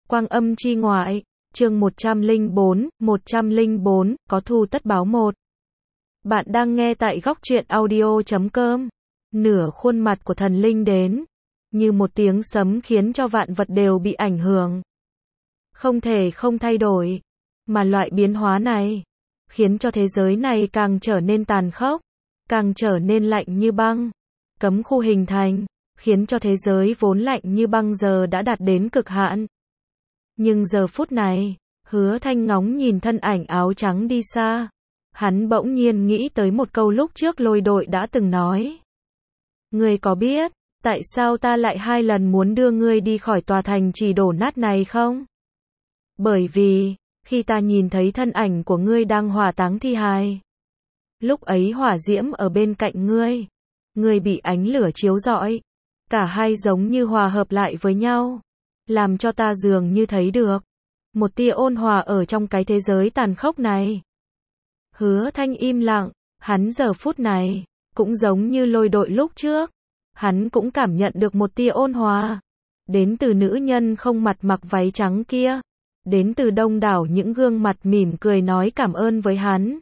Quang âm chi ngoại, chương 104, có thù tất báo một. Bạn đang nghe tại góc truyện audio.com. Nửa khuôn mặt của thần linh đến, như một tiếng sấm khiến cho vạn vật đều bị ảnh hưởng. Không thể không thay đổi, mà loại biến hóa này, khiến cho thế giới này càng trở nên tàn khốc, càng trở nên lạnh như băng. Cấm khu hình thành, khiến cho thế giới vốn lạnh như băng giờ đã đạt đến cực hạn. Nhưng giờ phút này, Hứa Thanh ngóng nhìn thân ảnh áo trắng đi xa. Hắn bỗng nhiên nghĩ tới một câu lúc trước Lôi Đội đã từng nói. Ngươi có biết, tại sao ta lại 2 lần muốn đưa ngươi đi khỏi tòa thành trì đổ nát này không? Bởi vì, khi ta nhìn thấy thân ảnh của ngươi đang hỏa táng thi hài. Lúc ấy hỏa diễm ở bên cạnh ngươi. Ngươi bị ánh lửa chiếu rọi. Cả hai giống như hòa hợp lại với nhau. Làm cho ta dường như thấy được một tia ôn hòa ở trong cái thế giới tàn khốc này. Hứa Thanh im lặng, hắn giờ phút này, cũng giống như Lôi Đội lúc trước. Hắn cũng cảm nhận được một tia ôn hòa. Đến từ nữ nhân không mặt mặc váy trắng kia. Đến từ đông đảo những gương mặt mỉm cười nói cảm ơn với hắn.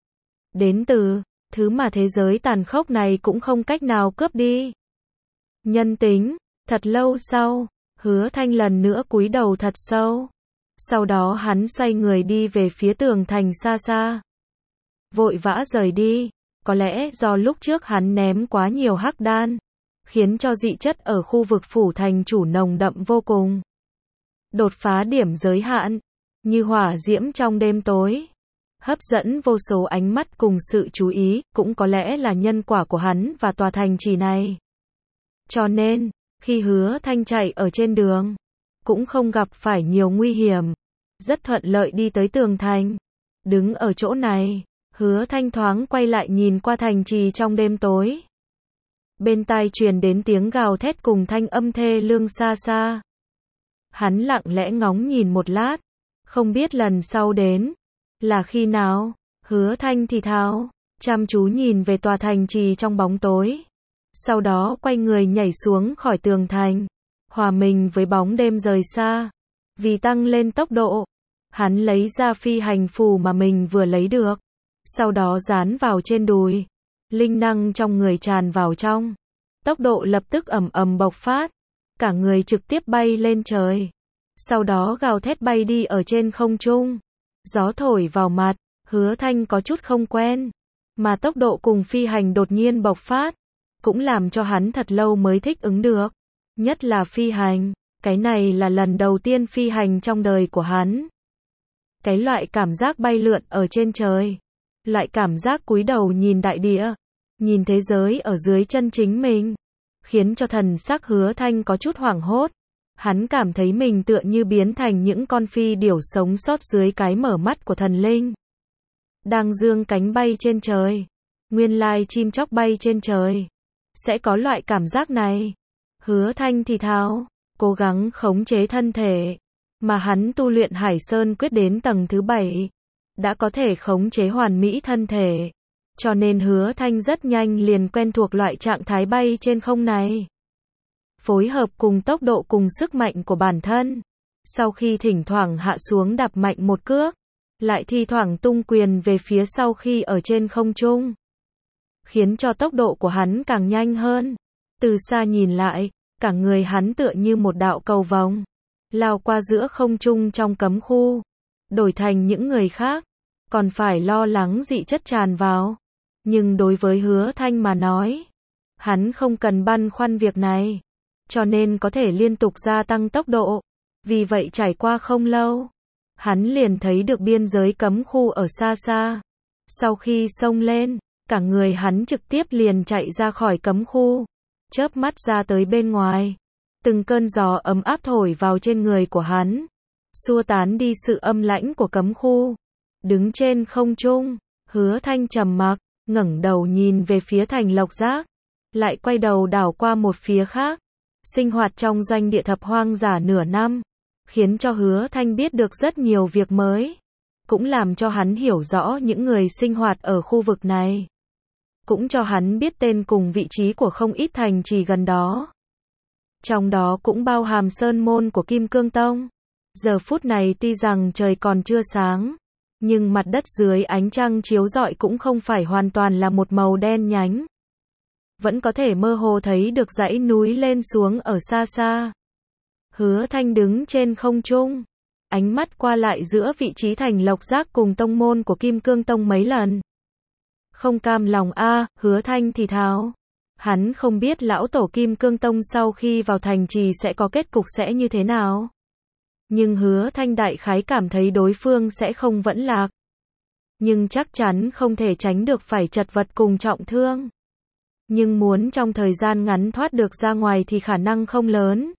Đến từ thứ mà thế giới tàn khốc này cũng không cách nào cướp đi. Nhân tính. Thật lâu sau, Hứa Thanh lần nữa cúi đầu thật sâu. Sau đó hắn xoay người đi về phía tường thành xa xa. Vội vã rời đi. Có lẽ do lúc trước hắn ném quá nhiều hắc đan, khiến cho dị chất ở khu vực phủ thành chủ nồng đậm vô cùng. Đột phá điểm giới hạn, như hỏa diễm trong đêm tối. Hấp dẫn vô số ánh mắt cùng sự chú ý, cũng có lẽ là nhân quả của hắn và tòa thành trì này. Cho nên, khi Hứa Thanh chạy ở trên đường, cũng không gặp phải nhiều nguy hiểm, rất thuận lợi đi tới tường thành. Đứng ở chỗ này, Hứa Thanh thoáng quay lại nhìn qua thành trì trong đêm tối. Bên tai truyền đến tiếng gào thét cùng thanh âm thê lương xa xa. Hắn lặng lẽ ngóng nhìn một lát, không biết lần sau đến là khi nào. Hứa Thanh thì thào, chăm chú nhìn về tòa thành trì trong bóng tối. Sau đó quay người nhảy xuống khỏi tường thành, hòa mình với bóng đêm rời xa. Vì tăng lên tốc độ, hắn lấy ra phi hành phù mà mình vừa lấy được. Sau đó dán vào trên đùi. Linh năng trong người tràn vào trong. Tốc độ lập tức ầm ầm bộc phát. Cả người trực tiếp bay lên trời. Sau đó gào thét bay đi ở trên không trung. Gió thổi vào mặt, Hứa Thanh có chút không quen. Mà tốc độ cùng phi hành đột nhiên bộc phát, cũng làm cho hắn thật lâu mới thích ứng được. Nhất là phi hành, cái này là lần đầu tiên phi hành trong đời của hắn. Cái loại cảm giác bay lượn ở trên trời. Loại cảm giác cúi đầu nhìn đại địa, nhìn thế giới ở dưới chân chính mình, khiến cho thần sắc Hứa Thanh có chút hoảng hốt. Hắn cảm thấy mình tựa như biến thành những con phi điểu sống sót dưới cái mở mắt của thần linh. Đang dương cánh bay trên trời. Nguyên lai chim chóc bay trên trời sẽ có loại cảm giác này. Hứa Thanh thì thào, cố gắng khống chế thân thể. Mà hắn tu luyện Hải Sơn quyết đến tầng thứ 7. Đã có thể khống chế hoàn mỹ thân thể. Cho nên Hứa Thanh rất nhanh liền quen thuộc loại trạng thái bay trên không này. Phối hợp cùng tốc độ cùng sức mạnh của bản thân. Sau khi thỉnh thoảng hạ xuống đạp mạnh một cước, lại thi thoảng tung quyền về phía sau khi ở trên không trung. Khiến cho tốc độ của hắn càng nhanh hơn. Từ xa nhìn lại, cả người hắn tựa như một đạo cầu vồng, lao qua giữa không trung trong cấm khu. Đổi thành những người khác, còn phải lo lắng dị chất tràn vào. Nhưng đối với Hứa Thanh mà nói, hắn không cần băn khoăn việc này. Cho nên có thể liên tục gia tăng tốc độ. Vì vậy trải qua không lâu, hắn liền thấy được biên giới cấm khu ở xa xa. Sau khi xông lên, cả người hắn trực tiếp liền chạy ra khỏi cấm khu. Chớp mắt ra tới bên ngoài. Từng cơn gió ấm áp thổi vào trên người của hắn, xua tán đi sự âm lãnh của cấm khu. Đứng trên không trung, Hứa Thanh trầm mặc, ngẩng đầu nhìn về phía thành Lộc Giác, lại quay đầu đảo qua một phía khác. Sinh hoạt trong doanh địa thập hoang giả nửa năm, khiến cho Hứa Thanh biết được rất nhiều việc mới, cũng làm cho hắn hiểu rõ những người sinh hoạt ở khu vực này, cũng cho hắn biết tên cùng vị trí của không ít thành trì gần đó. Trong đó cũng bao hàm sơn môn của Kim Cương Tông. Giờ phút này tuy rằng trời còn chưa sáng, nhưng mặt đất dưới ánh trăng chiếu rọi cũng không phải hoàn toàn là một màu đen nhánh. Vẫn có thể mơ hồ thấy được dãy núi lên xuống ở xa xa. Hứa Thanh đứng trên không trung, ánh mắt qua lại giữa vị trí Thành Lộc Giác cùng tông môn của Kim Cương Tông mấy lần. Không cam lòng a, Hứa Thanh thì thào. Hắn không biết lão tổ Kim Cương Tông sau khi vào thành trì sẽ có kết cục sẽ như thế nào. Nhưng Hứa Thanh đại khái cảm thấy đối phương sẽ không vẫn lạc. Nhưng chắc chắn không thể tránh được phải chật vật cùng trọng thương. Nhưng muốn trong thời gian ngắn thoát được ra ngoài thì khả năng không lớn.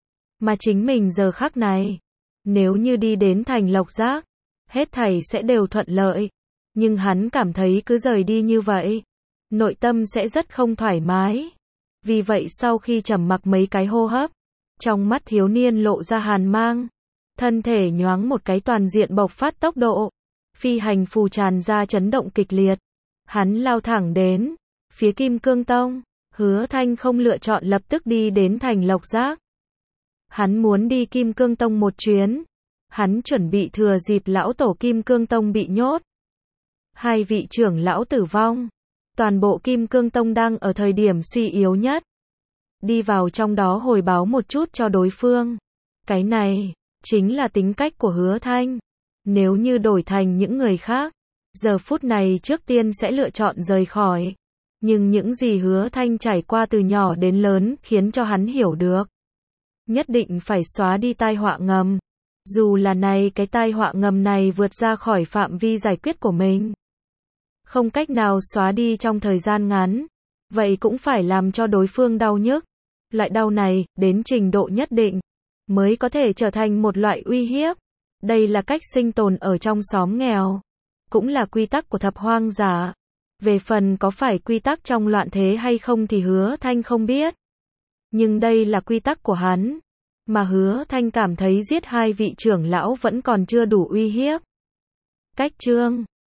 Mà chính mình giờ khắc này, nếu như đi đến Thành Lộc Giác, hết thảy sẽ đều thuận lợi. Nhưng hắn cảm thấy cứ rời đi như vậy, nội tâm sẽ rất không thoải mái. Vì vậy sau khi trầm mặc mấy cái hô hấp, trong mắt thiếu niên lộ ra hàn mang. Thân thể nhoáng một cái toàn diện bộc phát tốc độ. Phi hành phù tràn ra chấn động kịch liệt. Hắn lao thẳng đến phía Kim Cương Tông. Hứa Thanh không lựa chọn lập tức đi đến Thành Lộc Giác. Hắn muốn đi Kim Cương Tông một chuyến. Hắn chuẩn bị thừa dịp lão tổ Kim Cương Tông bị nhốt, hai vị trưởng lão tử vong, toàn bộ Kim Cương Tông đang ở thời điểm suy yếu nhất. Đi vào trong đó hồi báo một chút cho đối phương. Cái này chính là tính cách của Hứa Thanh. Nếu như đổi thành những người khác, giờ phút này trước tiên sẽ lựa chọn rời khỏi. Nhưng những gì Hứa Thanh trải qua từ nhỏ đến lớn khiến cho hắn hiểu được. Nhất định phải xóa đi tai họa ngầm. Dù là cái tai họa ngầm này vượt ra khỏi phạm vi giải quyết của mình. Không cách nào xóa đi trong thời gian ngắn. Vậy cũng phải làm cho đối phương đau nhức. Loại đau này, đến trình độ nhất định, mới có thể trở thành một loại uy hiếp. Đây là cách sinh tồn ở trong xóm nghèo. Cũng là quy tắc của thập hoang giả. Về phần có phải quy tắc trong loạn thế hay không thì Hứa Thanh không biết. Nhưng đây là quy tắc của hắn. Mà Hứa Thanh cảm thấy giết hai vị trưởng lão vẫn còn chưa đủ uy hiếp. Cách chương